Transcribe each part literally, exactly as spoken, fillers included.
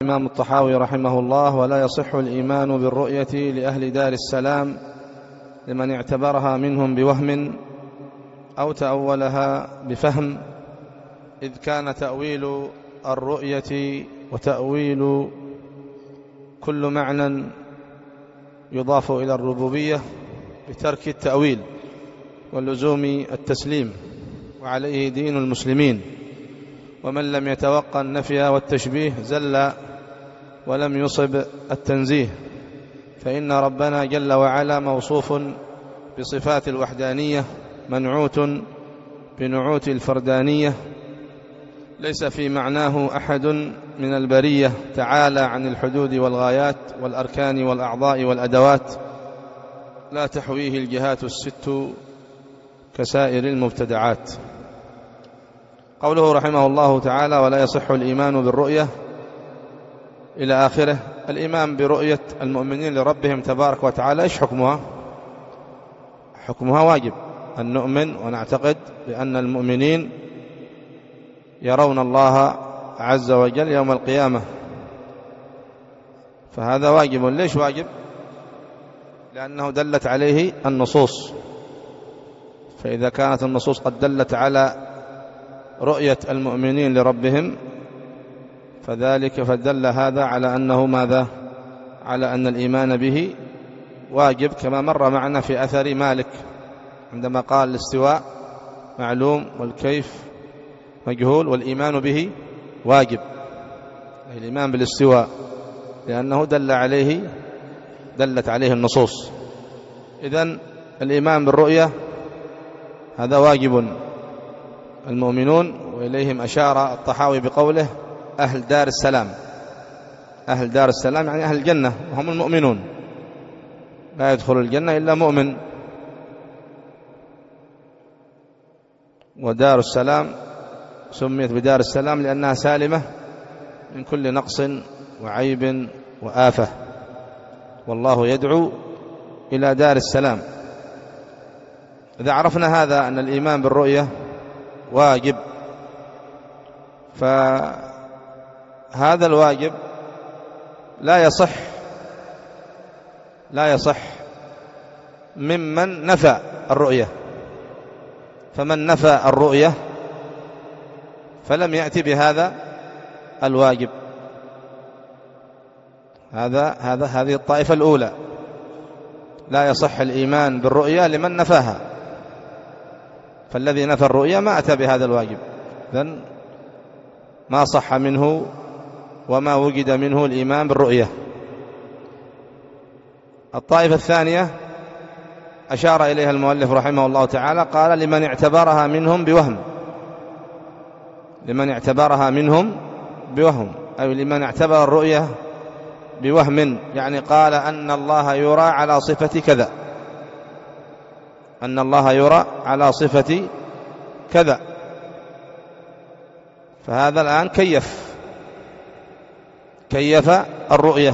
الإمام الطحاوي رحمه الله: ولا يصح الإيمان بالرؤية لأهل دار السلام لمن اعتبرها منهم بوهم أو تأولها بفهم، إذ كان تأويل الرؤية وتأويل كل معنى يضاف إلى الربوبية بترك التأويل واللزوم التسليم، وعليه دين المسلمين. ومن لم يتوقع النفي والتشبيه زل ولم يصب التنزيه، فإن ربنا جل وعلا موصوف بصفات الوحدانية منعوت بنعوت الفردانية، ليس في معناه أحد من البرية، تعالى عن الحدود والغايات والأركان والأعضاء والأدوات، لا تحويه الجهات الست كسائر المبتدعات. قوله رحمه الله تعالى: ولا يصح الإيمان بالرؤية إلى آخره. الإيمان برؤية المؤمنين لربهم تبارك وتعالى إيش حكمها؟ حكمها واجب، أن نؤمن ونعتقد بأن المؤمنين يرون الله عز وجل يوم القيامة، فهذا واجب. ليش واجب؟ لأنه دلت عليه النصوص، فإذا كانت النصوص قد دلت على رؤية المؤمنين لربهم فذلك فدل هذا على أنه ماذا؟ على أن الإيمان به واجب، كما مر معنا في أثر مالك عندما قال: الاستواء معلوم والكيف مجهول والإيمان به واجب. الإيمان بالاستواء لأنه دل عليه دلت عليه النصوص. إذن الإيمان بالرؤية هذا واجب المؤمنون، وإليهم أشار الطحاوي بقوله: أهل دار السلام. أهل دار السلام يعني أهل الجنة وهم المؤمنون، لا يدخل الجنة إلا مؤمن. ودار السلام سميت بدار السلام لأنها سالمة من كل نقص وعيب وآفة، والله يدعو إلى دار السلام. إذا عرفنا هذا أن الإيمان بالرؤية واجب، فهذا الواجب لا يصح لا يصح ممن نفى الرؤية. فمن نفى الرؤية فلم يأتي بهذا الواجب. هذا هذا هذه الطائفة الأولى، لا يصح الإيمان بالرؤية لمن نفاها، فالذي نفى الرؤية ما أتى بهذا الواجب، إذن ما صح منه وما وجد منه الإيمان بالرؤية. الطائفة الثانية أشار إليها المؤلف رحمه الله تعالى، قال: لمن اعتبرها منهم بوهم. لمن اعتبرها منهم بوهم أي لمن اعتبر الرؤية بوهم، يعني قال أن الله يرى على صفة كذا، أن الله يرى على صفة كذا، فهذا الآن كيف كيف الرؤية.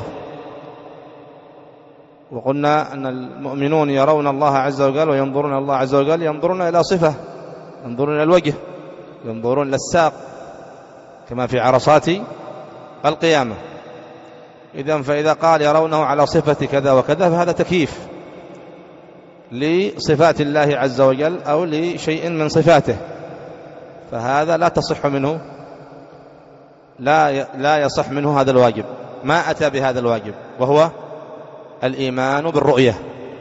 وقلنا أن المؤمنون يرون الله عز وجل وينظرون الله عز وجل، ينظرون إلى صفة، ينظرون إلى الوجه، ينظرون إلى الساق، كما في عرصات القيامة. إذن فإذا قال يرونه على صفة كذا وكذا فهذا تكييف لصفات الله عز وجل أو لشيء من صفاته، فهذا لا تصح منه لا لا يصح منه هذا الواجب، ما أتى بهذا الواجب وهو الإيمان بالرؤية.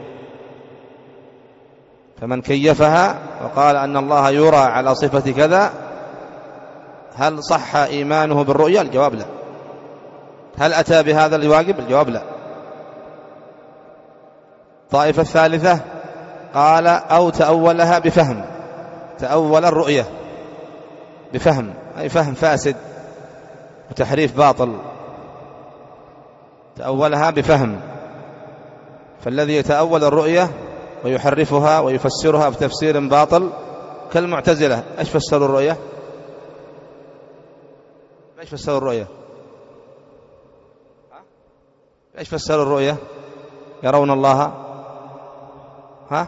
فمن كيفها وقال أن الله يرى على صفة كذا، هل صح إيمانه بالرؤية؟ الجواب لا. هل أتى بهذا الواجب؟ الجواب لا. الطائفة الثالثة قال: أو تأولها بفهم. تأول الرؤية بفهم أي فهم فاسد وتحريف باطل، تأولها بفهم. فالذي يتأول الرؤية ويحرفها ويفسرها بتفسير باطل كالمعتزلة. ايش فسروا الرؤية؟ ايش فسروا الرؤية؟ ايش فسروا الرؤية؟ يرون الله ها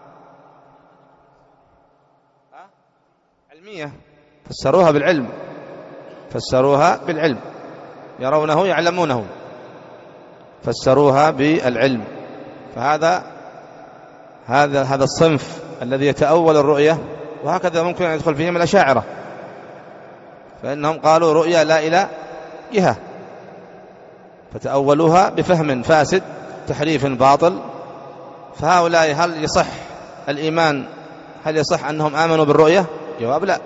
ها علمية، فسروها بالعلم، فسروها بالعلم. يرونه يعلمونه، فسروها بالعلم. فهذا هذا هذا الصنف الذي يتأول الرؤية، وهكذا ممكن أن يدخل فيهم الأشاعرة، فإنهم قالوا رؤيا لا إلى جهة، فتأولوها بفهم فاسد تحريف باطل. فهؤلاء هل يصح الإيمان، هل يصح أنهم آمنوا بالرؤية؟ جواب لا،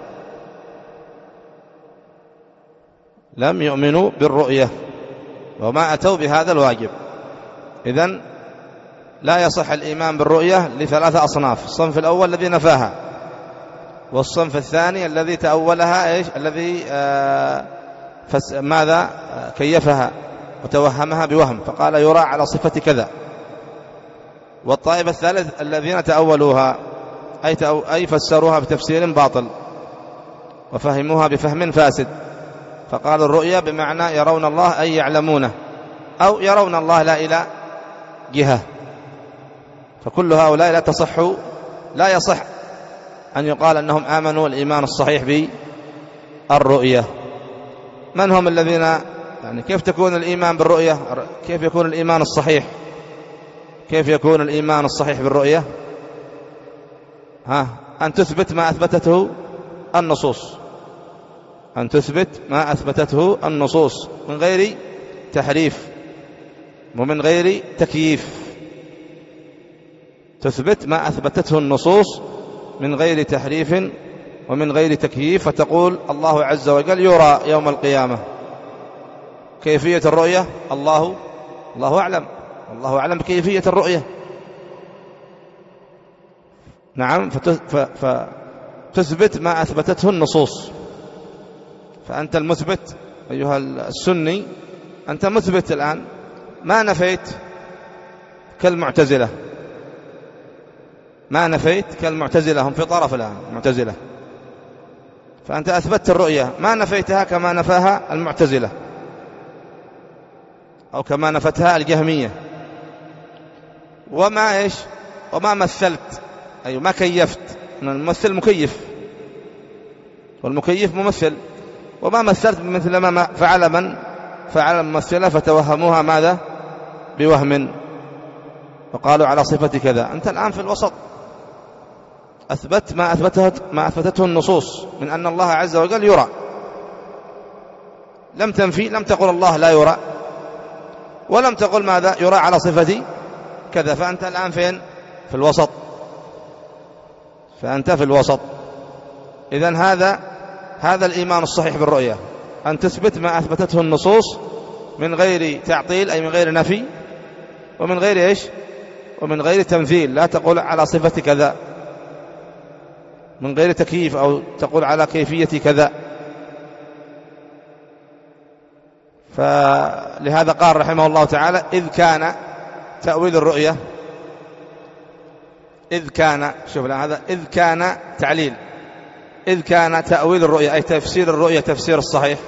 لم يؤمنوا بالرؤية وما أتوا بهذا الواجب. إذن لا يصح الإيمان بالرؤية لثلاثة أصناف: الصنف الأول الذي نفاها، والصنف الثاني الذي تأولها إيش الذي آه فس ماذا آه كيفها وتوهمها بوهم فقال يرى على صفة كذا، والطائفة الثالث الذين تأولوها أي, تأو أي فسروها بتفسير باطل وفهموها بفهم فاسد، فقالوا الرؤيا بمعنى يرون الله أي يعلمونه، أو يرون الله لا إلى جهة. فكل هؤلاء لا تصح لا يصح أن يقال أنهم آمنوا الإيمان الصحيح بالرؤية. من هم الذين يعني كيف تكون الإيمان بالرؤية؟ كيف يكون الإيمان الصحيح؟ كيف يكون الإيمان الصحيح بالرؤية؟ ها أن تثبت ما أثبتته النصوص، أن تثبت ما أثبتته النصوص من غير تحريف ومن غير تكييف، تثبت ما أثبتته النصوص من غير تحريف ومن غير تكييف، فتقول الله عز وجل يرى يوم القيامة. كيفية الرؤية الله الله أعلم، الله أعلم بكيفية الرؤية. نعم، فتثبت ما أثبتته النصوص. فأنت المثبت أيها السني، أنت مثبت الآن، ما نفيت كالمعتزلة، ما نفيت كالمعتزلة، هم في طرف الآن المعتزلة، فأنت أثبتت الرؤية، ما نفيتها كما نفاها المعتزلة أو كما نفتها الجهمية. وما إيش وما مثلت، أي ما كيفت، الممثل مكيف والمكيف ممثل، وما مثلت مثل ما فعل من فعل الممثلة فتوهموها ماذا بوهم وقالوا على صفة كذا. أنت الآن في الوسط، أثبت ما أثبته ما أثبتته النصوص من أن الله عز وجل يرى، لم تنفي، لم تقل الله لا يرى، ولم تقل ماذا يرى على صفة كذا. فأنت الآن فين؟ في الوسط، فأنت في الوسط. إذن هذا هذا الإيمان الصحيح بالرؤية، أن تثبت ما أثبتته النصوص من غير تعطيل، أي من غير نفي، ومن غير إيش ومن غير تمثيل، لا تقول على صفة كذا، من غير تكييف أو تقول على كيفية كذا. فلهذا قال رحمه الله تعالى إذ كان تأويل الرؤية، إذ كان، شوف هذا إذ كان تعليل، إذ كان تأويل الرؤية أي تفسير الرؤية تفسير الصحيح،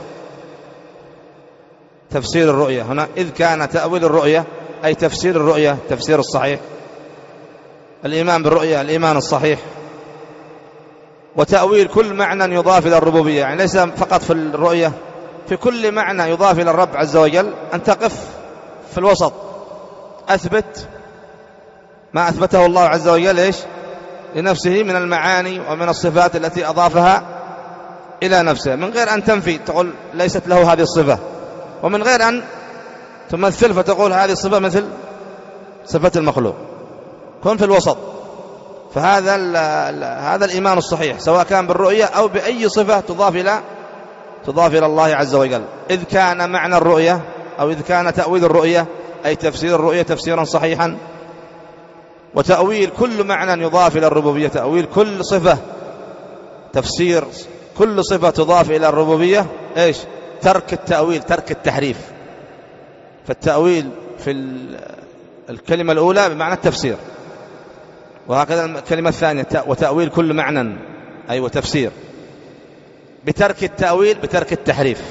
تفسير الرؤية هنا إذ كان تأويل الرؤية أي تفسير الرؤية تفسير الصحيح، الإيمان بالرؤية الإيمان الصحيح. وتأويل كل معنى يضاف إلى الربوبية، يعني ليس فقط في الرؤية، في كل معنى يضاف إلى الرب عز وجل أن تقف في الوسط، أثبت ما أثبته الله عز وجل إيش لنفسه من المعاني ومن الصفات التي أضافها إلى نفسه، من غير أن تنفي تقول ليست له هذه الصفة، ومن غير أن تمثل فتقول هذه الصفة مثل صفة المخلوق. كن في الوسط. فهذا هذا الإيمان الصحيح، سواء كان بالرؤية أو بأي صفة تضاف إلى تضاف إلى الله عز وجل. إذ كان معنى الرؤية أو إذ كان تأويل الرؤية أي تفسير الرؤية تفسيرا صحيحا. وتأويل كل معنى يضاف إلى الربوبية، تأويل كل صفة، تفسير كل صفة تضاف إلى الربوبية إيش ترك التأويل، ترك التحريف. فالتأويل في الكلمة الأولى بمعنى التفسير، وهكذا الكلمة الثانية وتأويل كل معنى أي وتفسير، بترك التأويل بترك التحريف،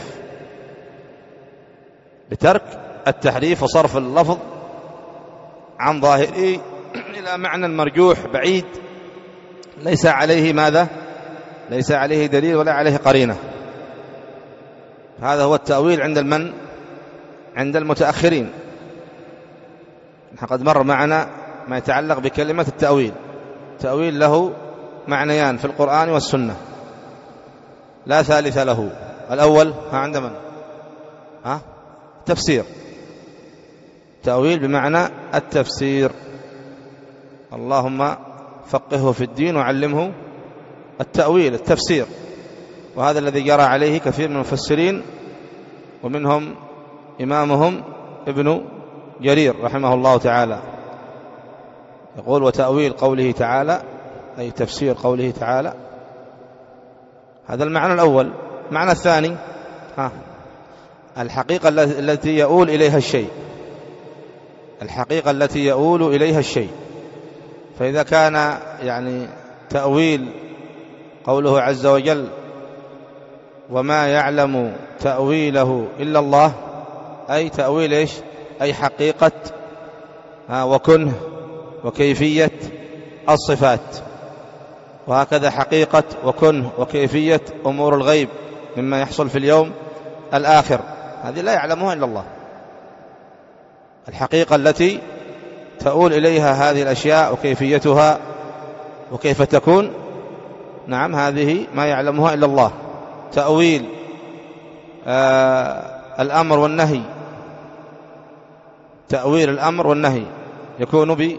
بترك التحريف وصرف اللفظ عن ظاهره إلى معنى مرجوح بعيد ليس عليه ماذا ليس عليه دليل ولا عليه قرينة. هذا هو التأويل عند المن عند المتأخرين. قد مر معنا ما يتعلق بكلمة التأويل. التأويل له معنيان في القرآن والسنة لا ثالث له. الأول ها عند من؟ ها؟ تفسير. تأويل بمعنى التفسير. اللهم فقهه في الدين وعلمه التأويل، التفسير. وهذا الذي جرى عليه كثير من المفسرين، ومنهم إمامهم ابن جرير رحمه الله تعالى، يقول وتأويل قوله تعالى أي تفسير قوله تعالى. هذا المعنى الأول. المعنى الثاني ها الحقيقة التي يؤول إليها الشيء، الحقيقة التي يؤول إليها الشيء. فإذا كان يعني تأويل قوله عز وجل وما يعلم تأويله إلا الله، أي تأويل إيش؟ أي حقيقة ها وكنه وكيفية الصفات. وهكذا حقيقة وكنه وكيفية أمور الغيب مما يحصل في اليوم الآخر، هذه لا يعلمها إلا الله. الحقيقة التي تؤول إليها هذه الأشياء وكيفيتها وكيف تكون، نعم هذه ما يعلمها إلا الله. تأويل آه الأمر والنهي، تأويل الأمر والنهي يكون ب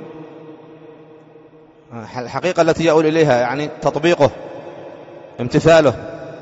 الحقيقة التي يؤول إليها يعني تطبيقه، امتثاله.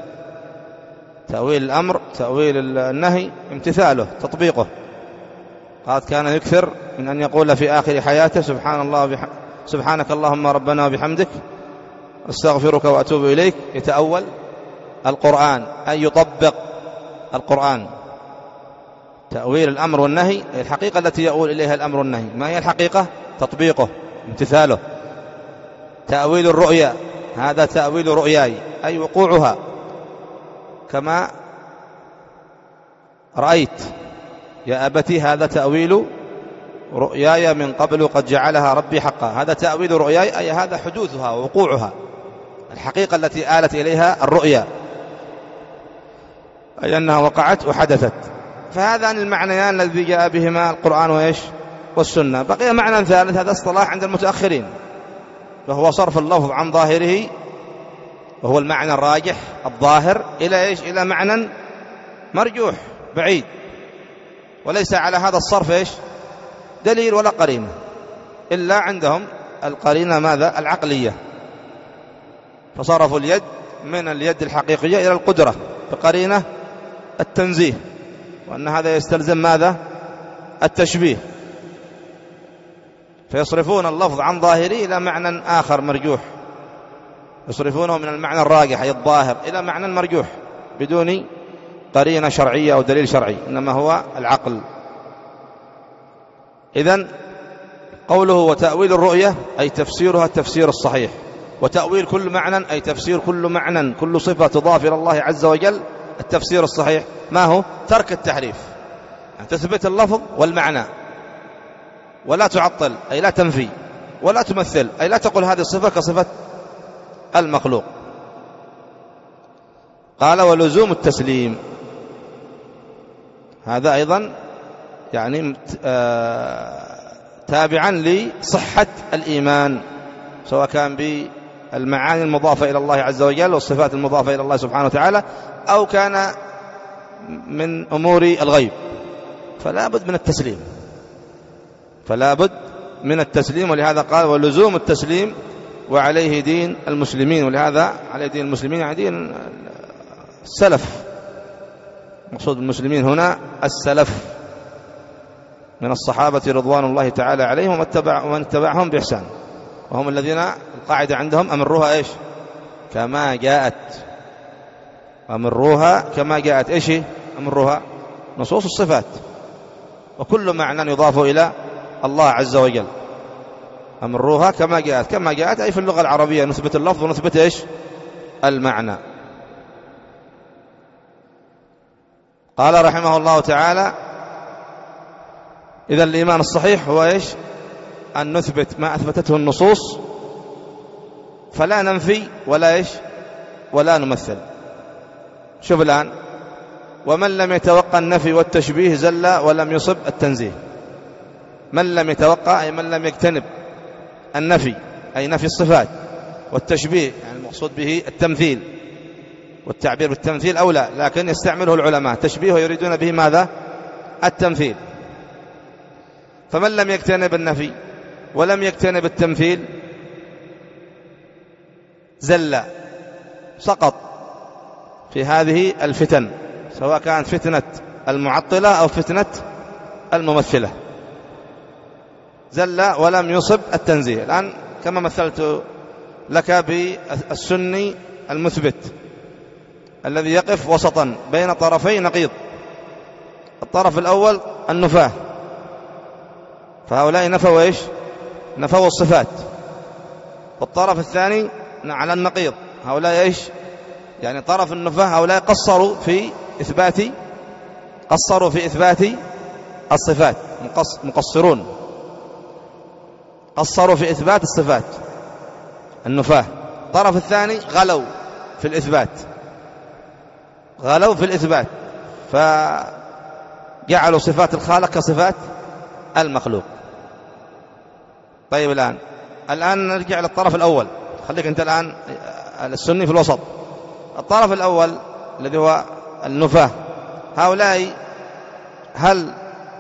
تأويل الأمر، تأويل النهي، امتثاله، تطبيقه. قد كان يكثر من أن يقول في آخر حياته سبحان الله بح... سبحانك اللهم ربنا وبحمدك استغفرك وأتوب إليك. يتأول القرآن أي يطبق القرآن. تأويل الأمر والنهي الحقيقة التي يؤول إليها الأمر والنهي. ما هي الحقيقة؟ تطبيقه، امتثاله. تأويل الرؤيا هذا تأويل رؤياي أي وقوعها كما رأيت يا أبتي، هذا تأويل رؤياي من قبل قد جعلها ربي حقا. هذا تأويل رؤياي أي هذا حدوثها ووقوعها، الحقيقة التي آلت إليها الرؤيا أي أنها وقعت وحدثت. فهذان المعنيان الذي جاء بهما القرآن وإيش والسنة. بقي معنى ثالث، هذا اصطلاح عند المتأخرين، وهو صرف اللفظ عن ظاهره، وهو المعنى الراجح الظاهر، إلى إيش؟ إلى معنى مرجوح بعيد، وليس على هذا الصرف إيش دليل ولا قرينة، إلا عندهم القرينة ماذا؟ العقلية. فصرفوا اليد من اليد الحقيقية إلى القدرة بقرينة التنزيه، وأن هذا يستلزم ماذا؟ التشبيه. فيصرفون اللفظ عن ظاهره إلى معنى آخر مرجوح، يصرفونه من المعنى الراجح أي الظاهر إلى معنى مرجوح بدون قرينة شرعية أو دليل شرعي، إنما هو العقل. إذن قوله وتأويل الرؤية أي تفسيرها التفسير الصحيح، وتأويل كل معنى أي تفسير كل معنى، كل صفة تضاف إلى الله عز وجل التفسير الصحيح. ما هو؟ ترك التحريف، يعني تثبت اللفظ والمعنى ولا تعطل أي لا تنفي، ولا تمثل أي لا تقول هذه الصفة كصفة المخلوق. قال ولزوم التسليم، هذا أيضا يعني تابعا لصحة الإيمان، سواء كان بالمعاني المضافة إلى الله عز وجل والصفات المضافة إلى الله سبحانه وتعالى، أو كان من أمور الغيب، فلا بد من التسليم، فلا بد من التسليم. ولهذا قال ولزوم التسليم وعليه دين المسلمين، ولهذا عليه دين المسلمين يعني دين السلف، مقصود المسلمين هنا السلف من الصحابة رضوان الله تعالى عليهم ومن اتبع ومن اتبعهم بإحسان، وهم الذين القاعدة عندهم أمروها إيش؟ كما جاءت، أمروها كما جاءت. إيش أمروها؟ نصوص الصفات، وكل معنى يضاف إلى الله عز وجل أمروها كما جاءت. كما جاءت أي في اللغة العربية نثبت اللفظ ونثبت إيش؟ المعنى. قال رحمه الله تعالى إذا الإيمان الصحيح هو إيش؟ أن نثبت ما أثبتته النصوص، فلا ننفي ولا إيش؟ ولا نمثل. شوف الآن ومن لم يتوقع النفي والتشبيه زل ولم يصب التنزيه. من لم يتوقع أي من لم يجتنب النفي أي نفي الصفات، والتشبيه يعني المقصود به التمثيل، والتعبير بالتمثيل أولى لكن يستعمله العلماء تشبيه ويريدون به ماذا؟ التمثيل. فمن لم يجتنب النفي ولم يجتنب التمثيل زل، سقط في هذه الفتن، سواء كانت فتنة المعطلة أو فتنة الممثلة. زل ولم يصب التنزيه. الآن كما مثلت لك بالسني المثبت الذي يقف وسطا بين طرفي نقيض. الطرف الأول النفاة، فهؤلاء نفوا إيش؟ نفوا الصفات. والطرف الثاني على النقيض، هؤلاء إيش؟ يعني طرف النفاة هؤلاء قصروا في إثبات قصروا في إثبات الصفات، مقصرون، قصروا في إثبات الصفات النفاة. الطرف الثاني غلوا في الإثبات، غلوا في الإثبات فجعلوا صفات الخالق كصفات المخلوق. طيب الآن الآن نرجع للطرف الأول، خليك أنت الآن السني في الوسط. الطرف الأول الذي هو النفاة، هؤلاء هل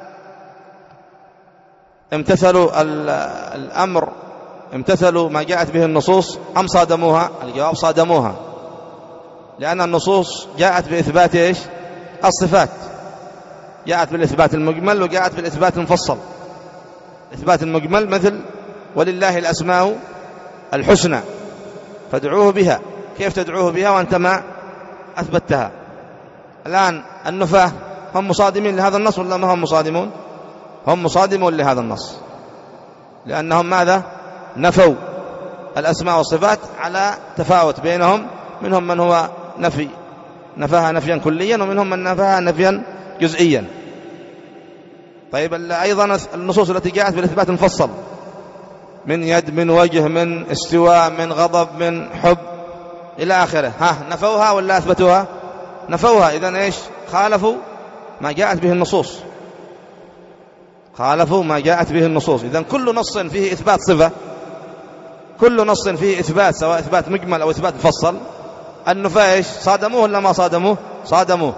امتثلوا الأمر، امتثلوا ما جاءت به النصوص أم صادموها؟ الجواب صادموها، لأن النصوص جاءت بإثبات إيش؟ الصفات، جاءت بالإثبات المجمل وجاءت بالإثبات المفصل. إثبات المجمل مثل ولله الأسماء الحسنى فادعوه بها، كيف تدعوه بها وأنت ما أثبتها؟ الآن النفاة هم مصادمين لهذا النص ولا ما هم مصادمون؟ هم مصادمون لهذا النص، لأنهم ماذا؟ نفوا الأسماء والصفات على تفاوت بينهم، منهم من هو نفي نفاها نفيا كليا ومنهم من نفاها نفيا جزئيا. طيب أيضا النصوص التي جاءت بالإثبات المفصل من يد، من وجه، من استواء، من غضب، من حب إلى آخره، ها نفوها ولا أثبتوها؟ نفوها. إذن إيش؟ خالفوا ما جاءت به النصوص، خالفوا ما جاءت به النصوص. إذن كل نص فيه إثبات صفة، كل نص فيه إثبات سواء إثبات مجمل أو إثبات مفصل، النفاة إيش؟ صادموه ولا ما صادموه؟ صادموه.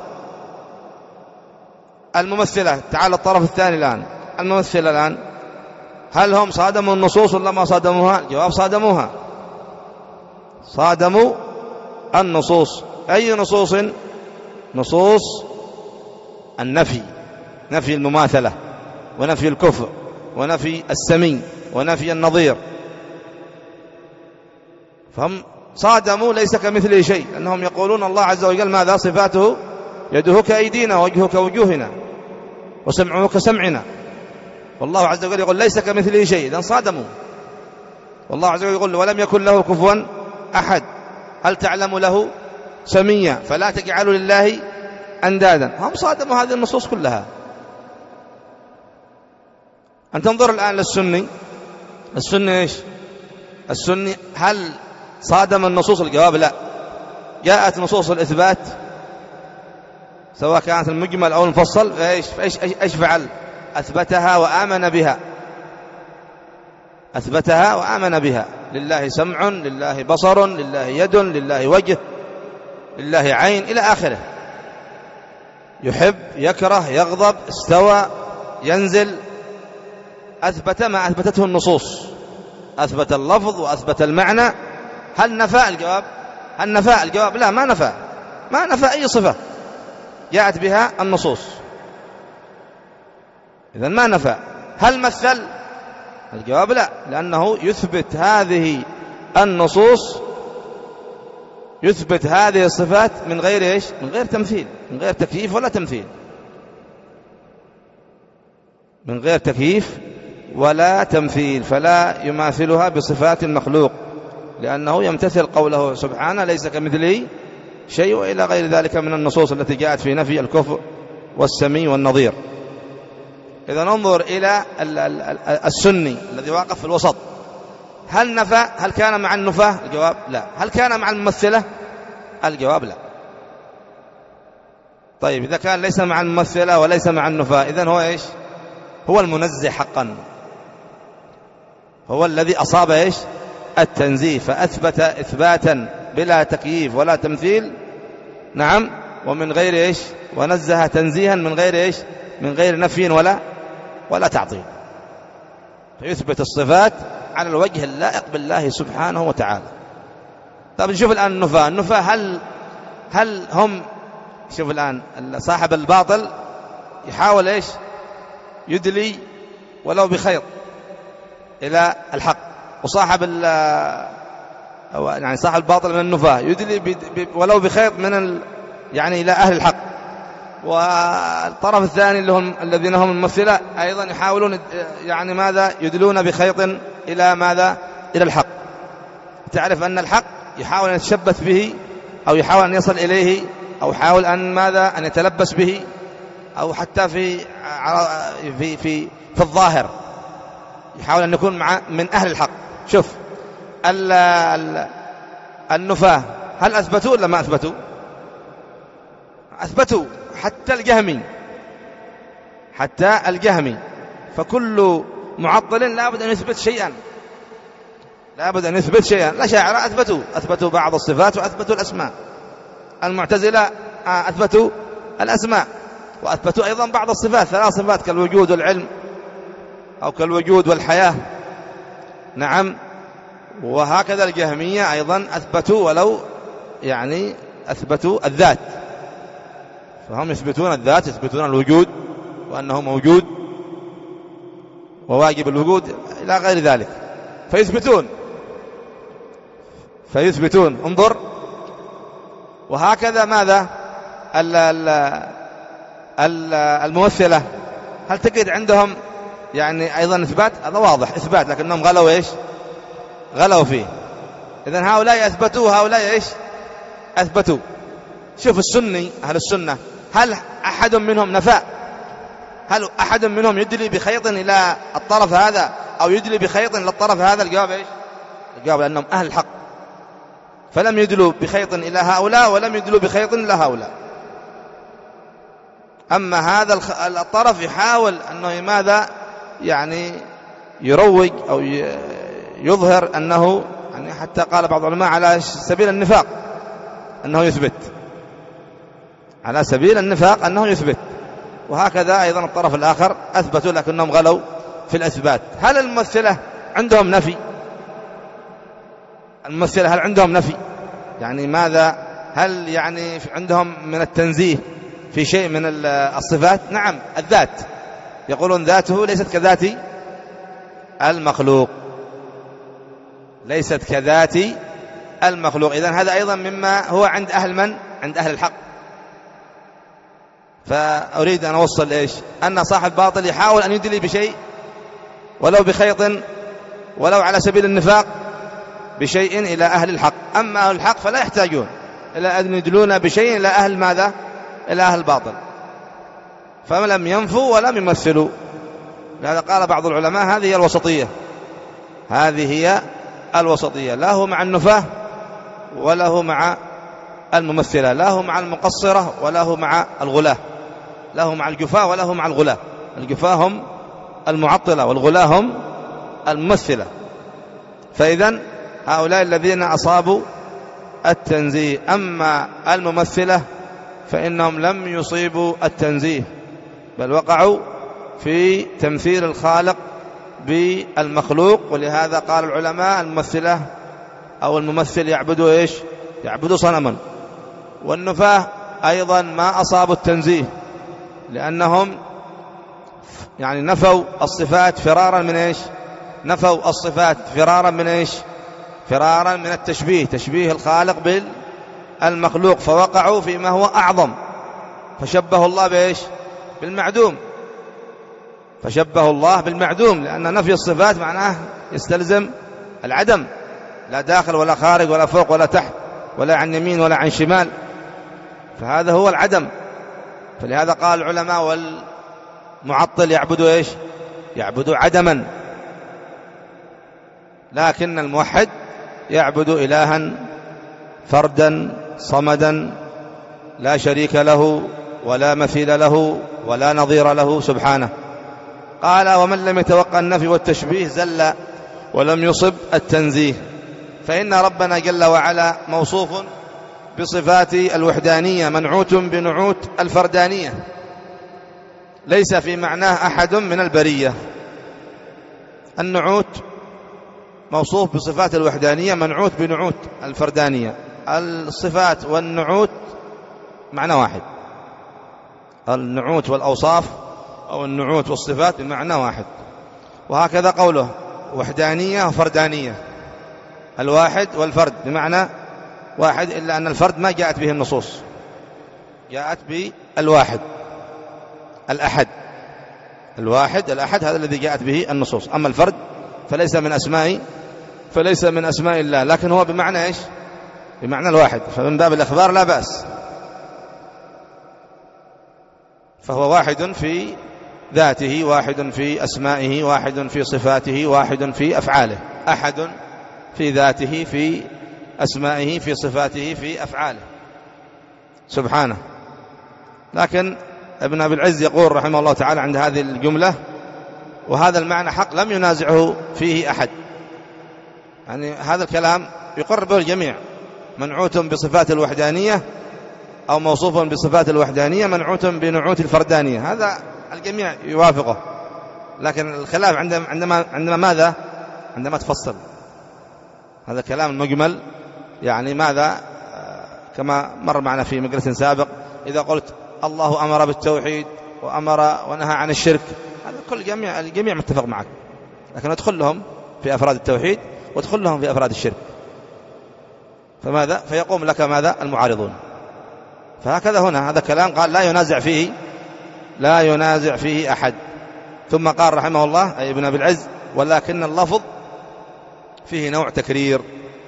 الممثلة، تعال الطرف الثاني الآن، الممثلة الآن هل هم صادموا النصوص ولا ما صادموها؟ الجواب صادموها، صادموا النصوص. أي نصوص؟ نصوص النفي، نفي المماثلة ونفي الكفر ونفي السمي ونفي النظير. فهم صادموا ليس كمثله شيء، لأنهم يقولون الله عز وجل ماذا؟ صفاته يده كأيدينا ووجهه كوجوهنا وسمعه كسمعنا، والله عز وجل يقول ليس كمثله شيء. إذن صادموا. والله عز وجل يقول ولم يكن له كفوا أحد، هل تعلم له سميا فلا تجعلوا لله أندادا. هم صادموا هذه النصوص كلها. أن تنظر الآن للسني، السني إيش؟ السني هل صادم النصوص؟ الجواب لا. جاءت نصوص الإثبات سواء كانت المجمل أو المفصل، فإيش فإيش إيش فعل؟ أثبتها وآمن بها، أثبتها وآمن بها. لله سمع، لله بصر، لله يد، لله وجه، لله عين إلى آخره. يحب، يكره، يغضب، استوى، ينزل، أثبت ما أثبتته النصوص، أثبت اللفظ وأثبت المعنى. هل نفى؟ الجواب هل نفى؟ الجواب لا، ما نفى، ما نفى أي صفة جاءت بها النصوص، إذن ما نفى. هل مثل؟ الجواب لا، لأنه يثبت هذه النصوص، يثبت هذه الصفات من غير إيش؟ من غير تمثيل، من غير تكييف ولا تمثيل، من غير تكييف ولا تمثيل، فلا يماثلها بصفات المخلوق، لأنه يمتثل قوله سبحانه ليس كمثله شيء، وإلى غير ذلك من النصوص التي جاءت في نفي الكفر والسمي والنظير. إذا ننظر إلى السني الذي واقف في الوسط، هل نفى؟ هل كان مع النفاة؟ الجواب لا. هل كان مع الممثلة؟ الجواب لا. طيب إذا كان ليس مع الممثلة وليس مع النفاة، إذن هو إيش؟ هو المنزه حقا، هو الذي أصاب إيش؟ التنزيه، فأثبت إثباتا بلا تكييف ولا تمثيل، نعم، ومن غير إيش؟ ونزه تنزيها من غير إيش؟ من غير نفي ولا ولا تعطيل، فيثبت الصفات على الوجه اللائق بالله سبحانه وتعالى. طيب نشوف الآن النفاة. النفاة هل هل هم، شوف الآن صاحب الباطل يحاول إيش؟ يدلي ولو بخيط إلى الحق، وصاحب يعني صاحب الباطل من النفاة يدلي ولو بخيط من ال يعني إلى أهل الحق، والطرف الثاني اللي هم الذين هم الممثلة أيضا يحاولون يعني ماذا؟ يدلون بخيط إلى ماذا؟ إلى الحق. تعرف أن الحق يحاول أن يتشبث به، أو يحاول أن يصل إليه، أو يحاول أن ماذا؟ أن يتلبس به، أو حتى في في في في الظاهر يحاول أن يكون مع من أهل الحق. شوف النفاة هل أثبتوا ولا ما أثبتوا؟ أثبتوا، حتى الجهمي، حتى الجهمي. فكل معطل لابد أن يثبت شيئا، لابد أن يثبت شيئا. الأشاعرة أثبتوا أثبتوا بعض الصفات وأثبتوا الأسماء، المعتزلة أثبتوا الأسماء وأثبتوا أيضا بعض الصفات، ثلاث صفات كالوجود والعلم أو كالوجود والحياة، نعم. وهكذا الجهمية أيضا أثبتوا ولو يعني أثبتوا الذات، فهم يثبتون الذات، يثبتون الوجود وأنه موجود وواجب الوجود إلى غير ذلك، فيثبتون فيثبتون انظر. وهكذا ماذا؟ الممثلة هل تجد عندهم يعني أيضا إثبات؟ هذا واضح إثبات، لكنهم غلوا إيش؟ غلوا فيه. إذن هؤلاء أثبتوا، هؤلاء إيش؟ أثبتوا. شوف السني أهل السنة، هل أحد منهم نفى؟ هل أحد منهم يدلي بخيط إلى الطرف هذا أو يدلي بخيط إلى الطرف هذا؟ الجواب إيش؟ الجواب أنهم أهل الحق، فلم يدلوا بخيط إلى هؤلاء ولم يدلوا بخيط إلى هؤلاء. أما هذا الطرف يحاول أنه ماذا؟ يعني يروج أو يظهر أنه يعني حتى قال بعض العلماء على سبيل النفاق أنه يثبت، على سبيل النفاق أنه يثبت. وهكذا أيضا الطرف الآخر أثبتوا لكنهم غلوا في الأثبات. هل الممثلة عندهم نفي؟ الممثلة هل عندهم نفي؟ يعني ماذا؟ هل يعني عندهم من التنزيه في شيء من الصفات؟ نعم، الذات، يقولون ذاته ليست كذات المخلوق، ليست كذات المخلوق. إذن هذا أيضا مما هو عند أهل من؟ عند أهل الحق. فأريد أن أوصل إيش؟ أن صاحب باطل يحاول أن يدلي بشيء ولو بخيط ولو على سبيل النفاق بشيء إلى أهل الحق. أما أهل الحق فلا يحتاجون إلى أن يدلون بشيء إلى أهل ماذا؟ إلى أهل الباطل، فلم ينفوا ولم يمثلوا. لهذا قال بعض العلماء هذه هي الوسطية، هذه هي الوسطية، لا هو مع النفاة ولا هو مع الممثلة، لا هو مع المقصرة ولا هو مع الغلاة، لا هو مع الجفاة ولا هو مع الغلاة. الجفاة هم المعطلة والغلاة هم الممثلة. فإذن هؤلاء الذين أصابوا التنزيه. أما الممثلة فإنهم لم يصيبوا التنزيه، بل وقعوا في تمثيل الخالق بالمخلوق. ولهذا قال العلماء الممثلة أو الممثل يعبد إيش؟ يعبد صنما. والنفاة أيضا ما أصابوا التنزيه، لأنهم يعني نفوا الصفات فرارا من إيش؟ نفوا الصفات فرارا من إيش؟ فرارا من التشبيه، تشبيه الخالق بالمخلوق، فوقعوا فيما هو أعظم، فشبه الله بإيش؟ بالمعدوم، فشبه الله بالمعدوم، لأن نفي الصفات معناه يستلزم العدم، لا داخل ولا خارج ولا فوق ولا تحت ولا عن يمين ولا عن شمال، فهذا هو العدم. فلهذا قال العلماء والمعطل يعبد إيش؟ يعبد عدما، لكن الموحد يعبد إلها فردا صمدا لا شريك له ولا مثيل له ولا نظير له سبحانه. قال ومن لم يتوقع النفي والتشبيه زل ولم يصب التنزيه. فإن ربنا جل وعلا موصوف بصفات الوحدانية منعوت بنعوت الفردانية، ليس في معناه أحد من البرية. النعوت موصوف بصفات الوحدانية منعوت بنعوت الفردانية. الصفات والنعوت معنى واحد، النعوت والأوصاف أو النعوت والصفات بمعنى واحد. وهكذا قوله وحدانية وفردانية، الواحد والفرد بمعنى واحد، إلا أن الفرد ما جاءت به النصوص، جاءت بالواحد الأحد. الواحد الأحد هذا الذي جاءت به النصوص. أما الفرد فليس من أسماء فليس من أسماء الله، لكن هو بمعنى إيش؟ بمعنى الواحد، فمن باب الإخبار لا بأس. فهو واحد في ذاته، واحد في أسمائه، واحد في صفاته، واحد في أفعاله. أحد في ذاته، في أسمائه، في صفاته، في أفعاله سبحانه. لكن ابن أبي العز يقول رحمه الله تعالى عند هذه الجملة: وهذا المعنى حق لم ينازعه فيه أحد. يعني هذا الكلام يقر به الجميع، منعوت بصفات الوحدانية أو موصوف بصفات الوحدانية منعوت بنعوت الفردانية، هذا الجميع يوافقه. لكن الخلاف عندما عندما عندما ماذا؟ عندما تفصل هذا الكلام المجمل. يعني ماذا؟ كما مر معنا في مجلس سابق، إذا قلت الله أمر بالتوحيد وأمر ونهى عن الشرك، هذا كل جميع الجميع متفق معك، لكن ادخل لهم في أفراد التوحيد وادخل لهم في أفراد الشرك، فماذا؟ فيقوم لك ماذا؟ المعارضون. فهكذا هنا هذا كلام قال لا ينازع فيه لا ينازع فيه أحد. ثم قال رحمه الله أي ابن أبي العز: ولكن اللفظ فيه نوع تكرير.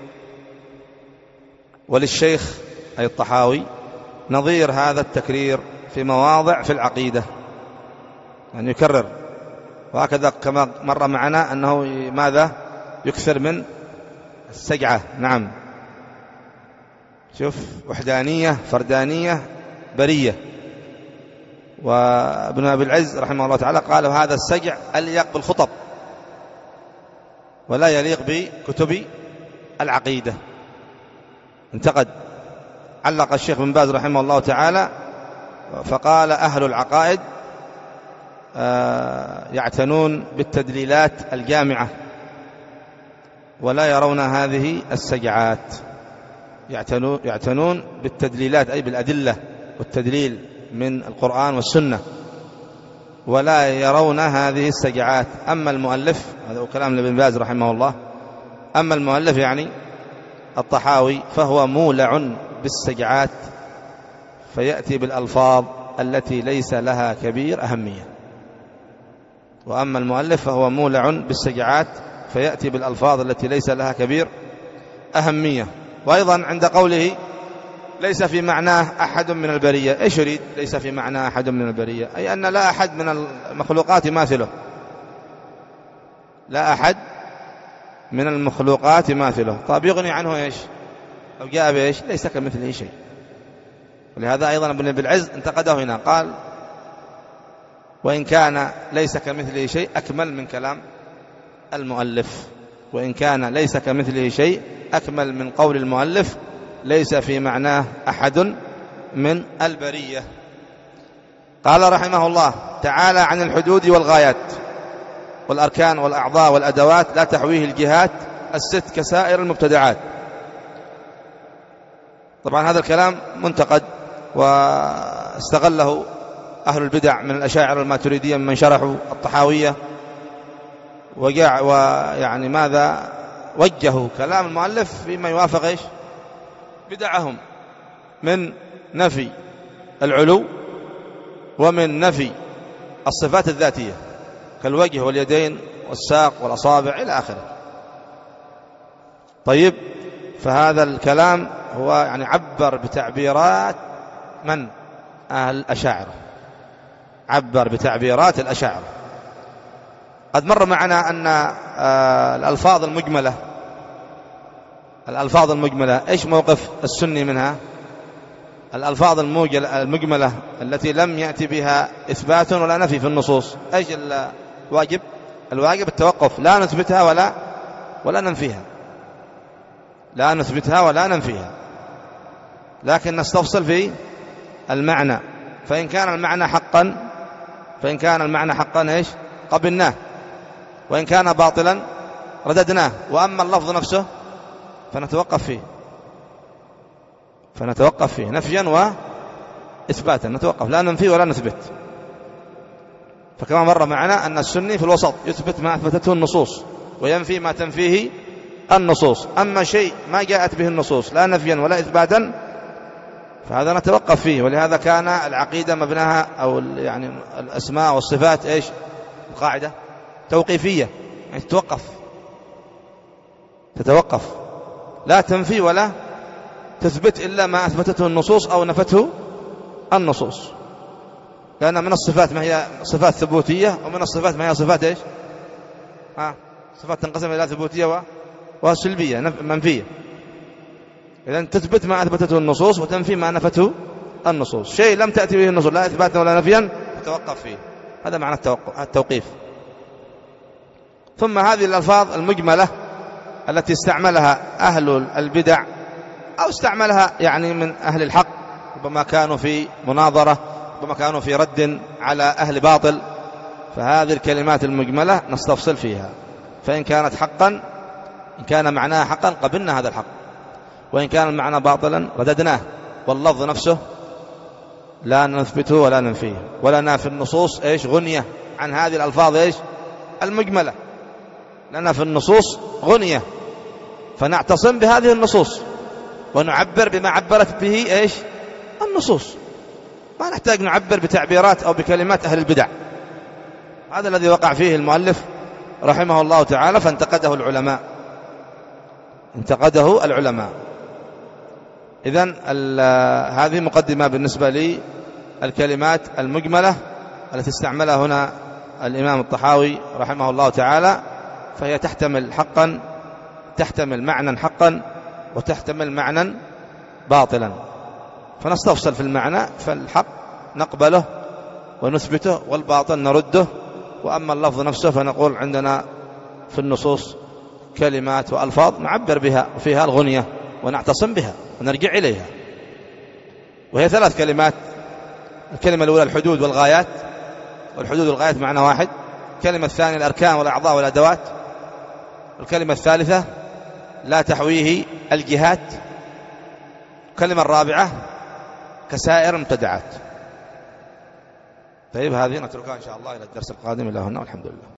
وللشيخ أي الطحاوي نظير هذا التكرير في مواضع في العقيدة، يعني يكرر. وهكذا كما مر معنا أنه ماذا؟ يكثر من السجعة. نعم، شوف، وحدانية، فردانية، برية. وابن أبي العز رحمه الله تعالى قال: هذا السجع أليق بالخطب ولا يليق بكتب العقيدة. انتقد علق الشيخ بن باز رحمه الله تعالى فقال: أهل العقائد يعتنون بالتدليلات الجامعة ولا يرون هذه السجعات. يعتنون بالتدليلات أي بالأدلة والتدليل من القرآن والسنة، ولا يرون هذه السجعات. أما المؤلف، هذا كلام ابن باز رحمه الله، أما المؤلف يعني الطحاوي فهو مولع بالسجعات، فيأتي بالألفاظ التي ليس لها كبير أهمية. وأما المؤلف فهو مولع بالسجعات فيأتي بالألفاظ التي ليس لها كبير أهمية. وأيضا عند قوله ليس في معناه أحد من البرية، إيش يريد؟ ليس في معناه أحد من البرية أي أن لا أحد من المخلوقات ماثله، لا أحد من المخلوقات ماثله. طيب يغني عنه إيش؟ أو جاء بإيش؟ ليس كمثله شيء. ولهذا أيضا ابن أبي العز انتقده هنا، قال: وإن كان ليس كمثله شيء أكمل من كلام المؤلف. وإن كان ليس كمثله شيء أكمل من قول المؤلف ليس في معناه أحد من البرية. قال رحمه الله تعالى: عن الحدود والغايات والأركان والأعضاء والأدوات لا تحويه الجهات الست كسائر المبتدعات. طبعا هذا الكلام منتقد واستغله أهل البدع من الأشاعرة والماتريدية من شرحوا الطحاوية، وجاء ويعني ماذا وجهوا كلام المؤلف فيما يوافق إيش؟ بدعهم من نفي العلو ومن نفي الصفات الذاتية كالوجه واليدين والساق والأصابع إلى آخره. طيب، فهذا الكلام هو يعني عبر بتعبيرات من؟ أهل الأشاعرة، عبر بتعبيرات الأشاعرة. قد مر معنا أن الألفاظ المجملة الألفاظ المجملة إيش موقف السني منها؟ الألفاظ المجملة التي لم يأتي بها إثبات ولا نفي في النصوص، ايش الواجب؟ الواجب التوقف، لا نثبتها ولا ولا ننفيها، لا نثبتها ولا ننفيها، لكن نستفصل في المعنى. فإن كان المعنى حقا فإن كان المعنى حقا ايش؟ قبلناه، وإن كان باطلا رددناه. وأما اللفظ نفسه فنتوقف فيه فنتوقف فيه نفيا وإثباتا، نتوقف، لا ننفي ولا نثبت. فكما مر معنا أن السني في الوسط، يثبت ما أثبتته النصوص وينفي ما تنفيه النصوص. أما شيء ما جاءت به النصوص لا نفيا ولا إثباتا فهذا نتوقف فيه. ولهذا كان العقيدة مبناها أو يعني الأسماء والصفات ايش؟ القاعدة توقيفية، يعني تتوقف تتوقف لا تنفي ولا تثبت إلا ما أثبتته النصوص أو نفته النصوص. لأن من الصفات ما هي صفات ثبوتية، ومن الصفات ما هي صفات ايش؟ ها صفات تنقسم إلى ثبوتية وسلبية منفية. إذن تثبت ما أثبتته النصوص وتنفي ما نفته النصوص. شيء لم تأتي به النصوص لا إثباتا ولا نفيا تتوقف فيه، هذا معنى التوقيف. ثم هذه الألفاظ المجملة التي استعملها أهل البدع أو استعملها يعني من أهل الحق، ربما كانوا في مناظرة، ربما كانوا في رد على أهل باطل، فهذه الكلمات المجملة نستفصل فيها. فإن كانت حقا، إن كان معناها حقا قبلنا هذا الحق، وإن كان المعنى باطلا رددناه. واللفظ نفسه لا نثبته ولا ننفيه، ولنا في النصوص ايش؟ غنية عن هذه الألفاظ ايش؟ المجملة، لنا في النصوص غنية، فنعتصم بهذه النصوص ونعبر بما عبرت به ايش؟ النصوص، ما نحتاج نعبر بتعبيرات أو بكلمات أهل البدع. هذا الذي وقع فيه المؤلف رحمه الله تعالى، فانتقده العلماء انتقده العلماء إذن هذه مقدمة بالنسبة لي الكلمات المجملة التي استعملها هنا الإمام الطحاوي رحمه الله تعالى، فهي تحتمل حقا، تحتمل معنى حقا، وتحتمل معنى باطلا. فنستفصل في المعنى، فالحق نقبله ونثبته، والباطل نرده. وأما اللفظ نفسه فنقول عندنا في النصوص كلمات وألفاظ نعبر بها وفيها الغنية ونعتصم بها ونرجع إليها. وهي ثلاث كلمات. الكلمة الأولى الحدود والغايات، والحدود والغايات معنى واحد. الكلمة الثانية الأركان والأعضاء والأدوات. الكلمة الثالثة لا تحويه الجهات. الكلمة الرابعة كسائر المبتدعات. طيب هذه نتركها إن شاء الله إلى الدرس القادم. إلى هنا والحمد لله.